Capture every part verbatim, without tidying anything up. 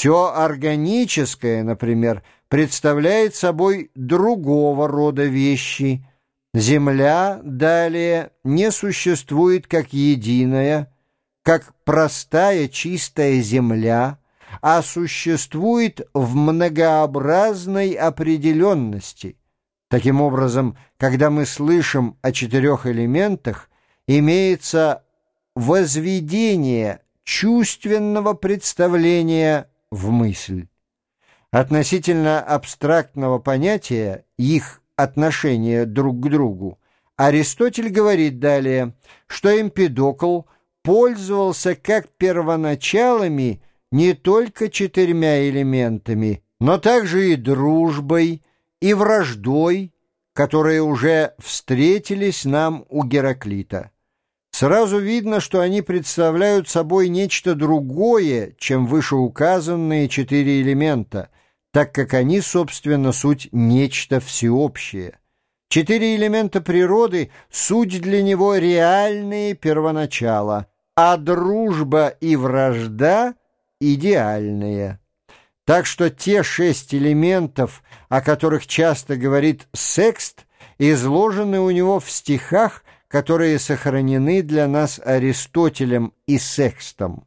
Все органическое, например, представляет собой другого рода вещи. Земля, далее, не существует как единая, как простая чистая земля, а существует в многообразной определенности. Таким образом, когда мы слышим о четырех элементах, имеется возведение чувственного представления в мысль. Относительно абстрактного понятия их отношения друг к другу, Аристотель говорит далее, что Эмпидокл пользовался как первоначалами не только четырьмя элементами, но также и дружбой, и враждой, которые уже встретились нам у Гераклита. Сразу видно, что они представляют собой нечто другое, чем вышеуказанные четыре элемента, так как они, собственно, суть нечто всеобщее. Четыре элемента природы — суть для него реальные первоначала, а дружба и вражда — идеальные. Так что те шесть элементов, о которых часто говорит Секст, изложены у него в стихах, которые сохранены для нас Аристотелем и Секстом.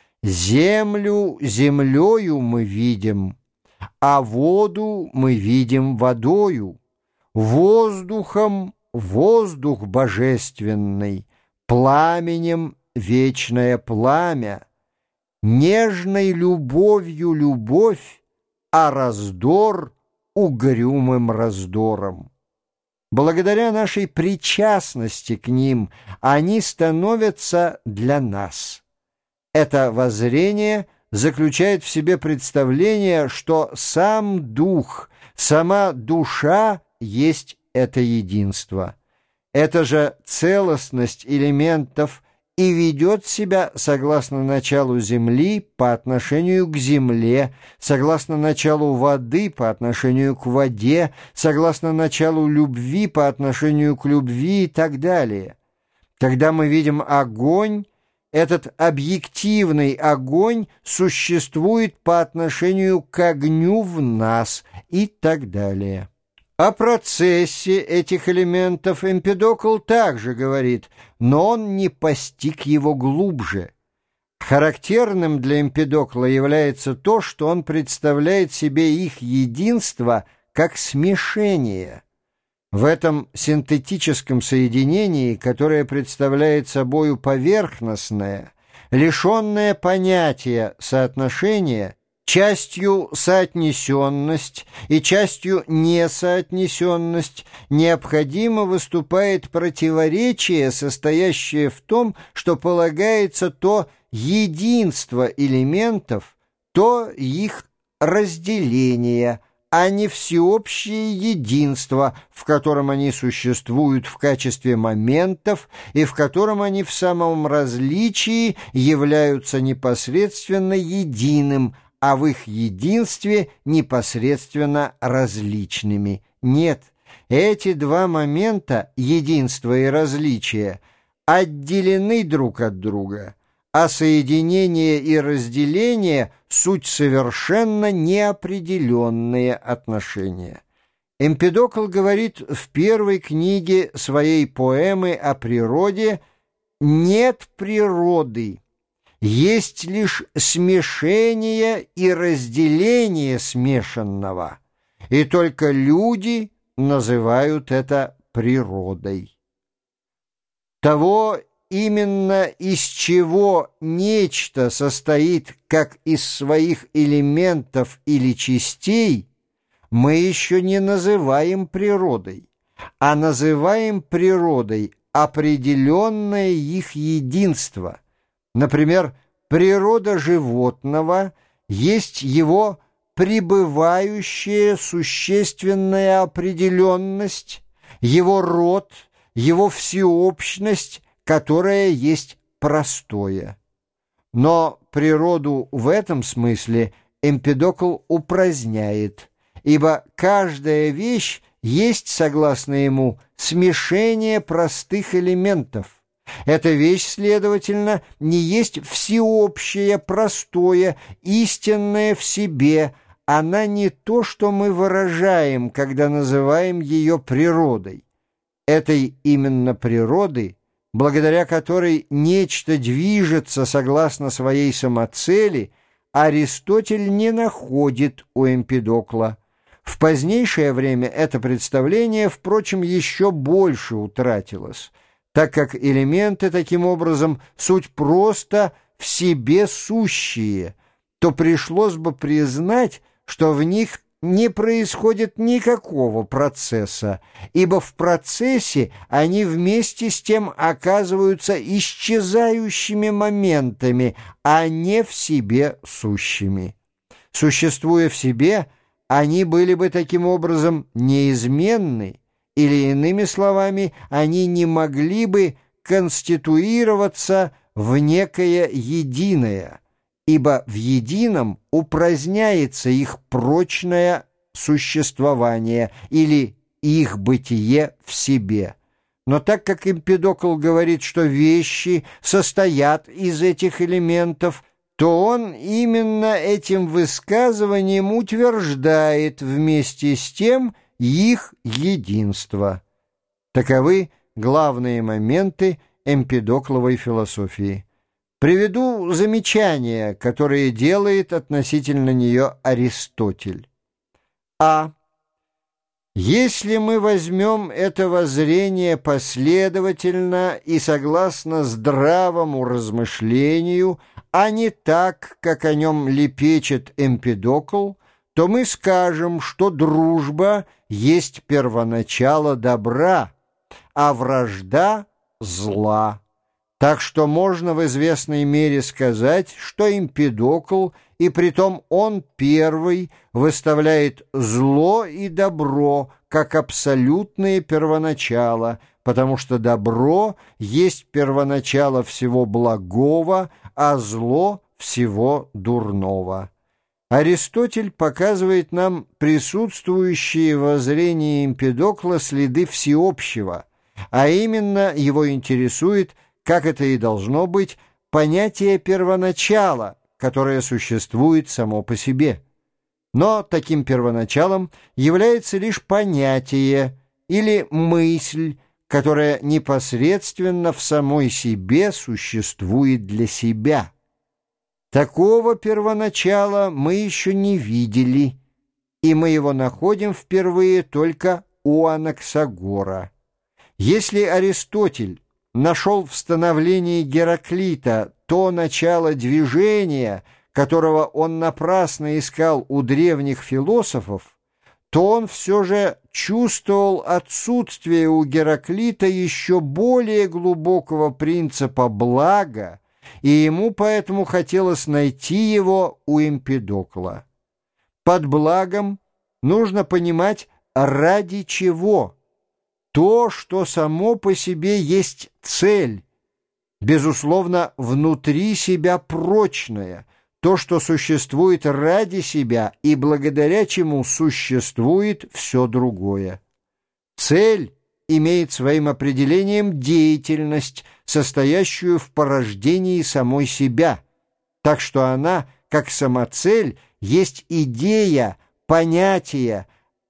«Землю землею мы видим, а воду мы видим водою, воздухом воздух божественный, пламенем вечное пламя, нежной любовью любовь, а раздор угрюмым раздором». Благодаря нашей причастности к ним они становятся для нас. Это воззрение заключает в себе представление, что сам дух, сама душа есть это единство. Эта же целостность элементов и ведет себя согласно началу земли по отношению к земле, согласно началу воды по отношению к воде, согласно началу любви по отношению к любви и так далее. Когда мы видим огонь, этот объективный огонь существует по отношению к огню в нас и так далее. О процессе этих элементов Эмпидокл также говорит, но он не постиг его глубже. Характерным для Эмпидокла является то, что он представляет себе их единство как смешение. В этом синтетическом соединении, которое представляет собою поверхностное, лишенное понятия соотношения, частью соотнесенность и частью несоотнесенность, необходимо выступает противоречие, состоящее в том, что полагается то единство элементов, то их разделение, а не всеобщее единство, в котором они существуют в качестве моментов и в котором они в самом различии являются непосредственно единым, а в их единстве непосредственно различными. Нет, эти два момента, единство и различие, отделены друг от друга, а соединение и разделение — суть совершенно неопределенные отношения. Эмпидокл говорит в первой книге своей поэмы о природе: «Нет природы, есть лишь смешение и разделение смешанного, и только люди называют это природой». Того именно из чего нечто состоит как из своих элементов или частей, мы еще не называем природой, а называем природой определенное их единство. Например, природа животного есть его пребывающая существенная определенность, его род, его всеобщность, которая есть простое. Но природу в этом смысле Эмпидокл упраздняет, ибо каждая вещь есть, согласно ему, смешение простых элементов, Эта вещь, следовательно, не есть всеобщее, простое, истинное в себе. Она не то, что мы выражаем, когда называем ее природой. Этой именно природы, благодаря которой нечто движется согласно своей самоцели, Аристотель не находит у Эмпидокла. В позднейшее время это представление, впрочем, еще больше утратилось, так как элементы, таким образом, суть просто в себе сущие, то пришлось бы признать, что в них не происходит никакого процесса, ибо в процессе они вместе с тем оказываются исчезающими моментами, а не в себе сущими. Существуя в себе, они были бы таким образом неизменны, или, иными словами, они не могли бы конституироваться в некое единое, ибо в едином упраздняется их прочное существование или их бытие в себе. Но так как Эмпидокл говорит, что вещи состоят из этих элементов, то он именно этим высказыванием утверждает вместе с тем их единство. Таковы главные моменты эмпидокловой философии. Приведу замечания, которые делает относительно нее Аристотель. А. Если мы возьмем это воззрение последовательно и согласно здравому размышлению, а не так, как о нем лепечет Эмпидокл, то мы скажем, что дружба есть первоначало добра, а вражда — зла. Так что можно в известной мере сказать, что Эмпидокл, и притом он первый, выставляет зло и добро как абсолютные первоначала, потому что добро есть первоначало всего благого, а зло — всего дурного. Аристотель показывает нам присутствующие в воззрении Эмпидокла следы всеобщего, а именно его интересует, как это и должно быть, понятие первоначала, которое существует само по себе. Но таким первоначалом является лишь понятие или мысль, которая непосредственно в самой себе существует для себя. Такого первоначала мы еще не видели, и мы его находим впервые только у Анаксагора. Если Аристотель нашел в становлении Гераклита то начало движения, которого он напрасно искал у древних философов, то он все же чувствовал отсутствие у Гераклита еще более глубокого принципа блага, и ему поэтому хотелось найти его у Эмпидокла. Под благом нужно понимать, ради чего. То, что само по себе есть цель, безусловно, внутри себя прочное, то, что существует ради себя и благодаря чему существует все другое. Цель имеет своим определением деятельность, состоящую в порождении самой себя, так что она, как самоцель, есть идея, понятие,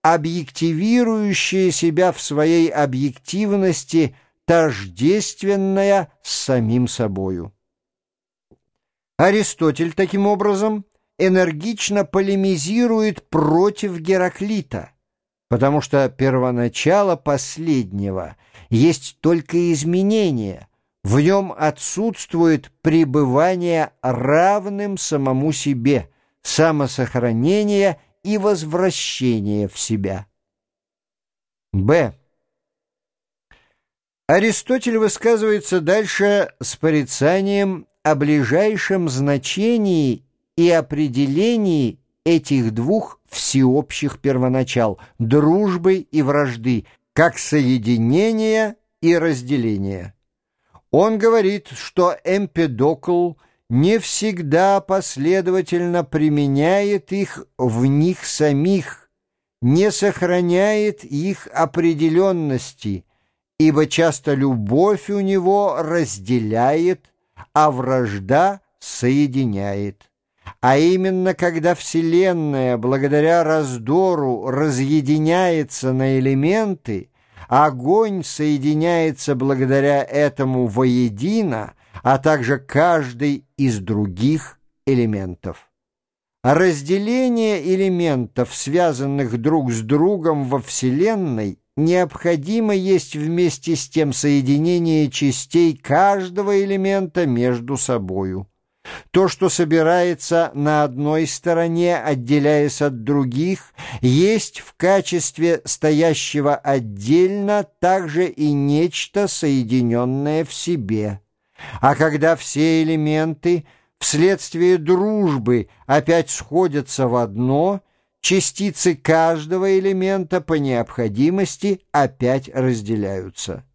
объективирующая себя в своей объективности, тождественная с самим собою. Аристотель, таким образом, энергично полемизирует против Гераклита, потому что первоначало последнего есть только изменение, в нем отсутствует пребывание равным самому себе, самосохранение и возвращение в себя. Б. Аристотель высказывается дальше с порицанием о ближайшем значении и определении этих двух всеобщих первоначал – дружбы и вражды, как соединения и разделения. Он говорит, что Эмпидокл не всегда последовательно применяет их в них самих, не сохраняет их определенности, ибо часто любовь у него разделяет, а вражда соединяет. А именно, когда Вселенная благодаря раздору разъединяется на элементы, огонь соединяется благодаря этому воедино, а также каждый из других элементов. Разделение элементов, связанных друг с другом во Вселенной, необходимо есть вместе с тем соединение частей каждого элемента между собою. То, что собирается на одной стороне, отделяясь от других, есть в качестве стоящего отдельно также и нечто, соединенное в себе. А когда все элементы вследствие дружбы опять сходятся в одно, частицы каждого элемента по необходимости опять разделяются.